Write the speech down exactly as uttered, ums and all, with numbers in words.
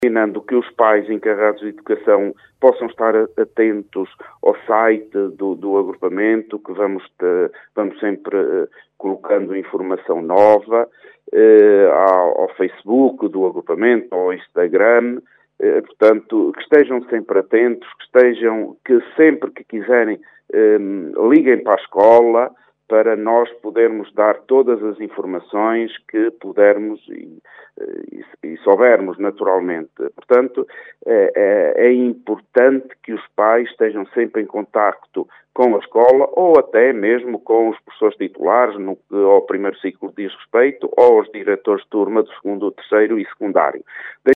Determinando que os pais encarregados de educação possam estar atentos ao site do, do agrupamento, que vamos, te, vamos sempre uh, colocando informação nova, uh, ao, ao Facebook do agrupamento, ao Instagram, uh, portanto, que estejam sempre atentos, que estejam, que sempre que quiserem um, liguem para a escola, para nós podermos dar todas as informações que pudermos e, e, e soubermos naturalmente. Portanto, é, é importante que os pais estejam sempre em contacto com a escola ou até mesmo com os professores titulares, no que ao primeiro ciclo diz respeito, ou aos diretores de turma do segundo, terceiro e secundário.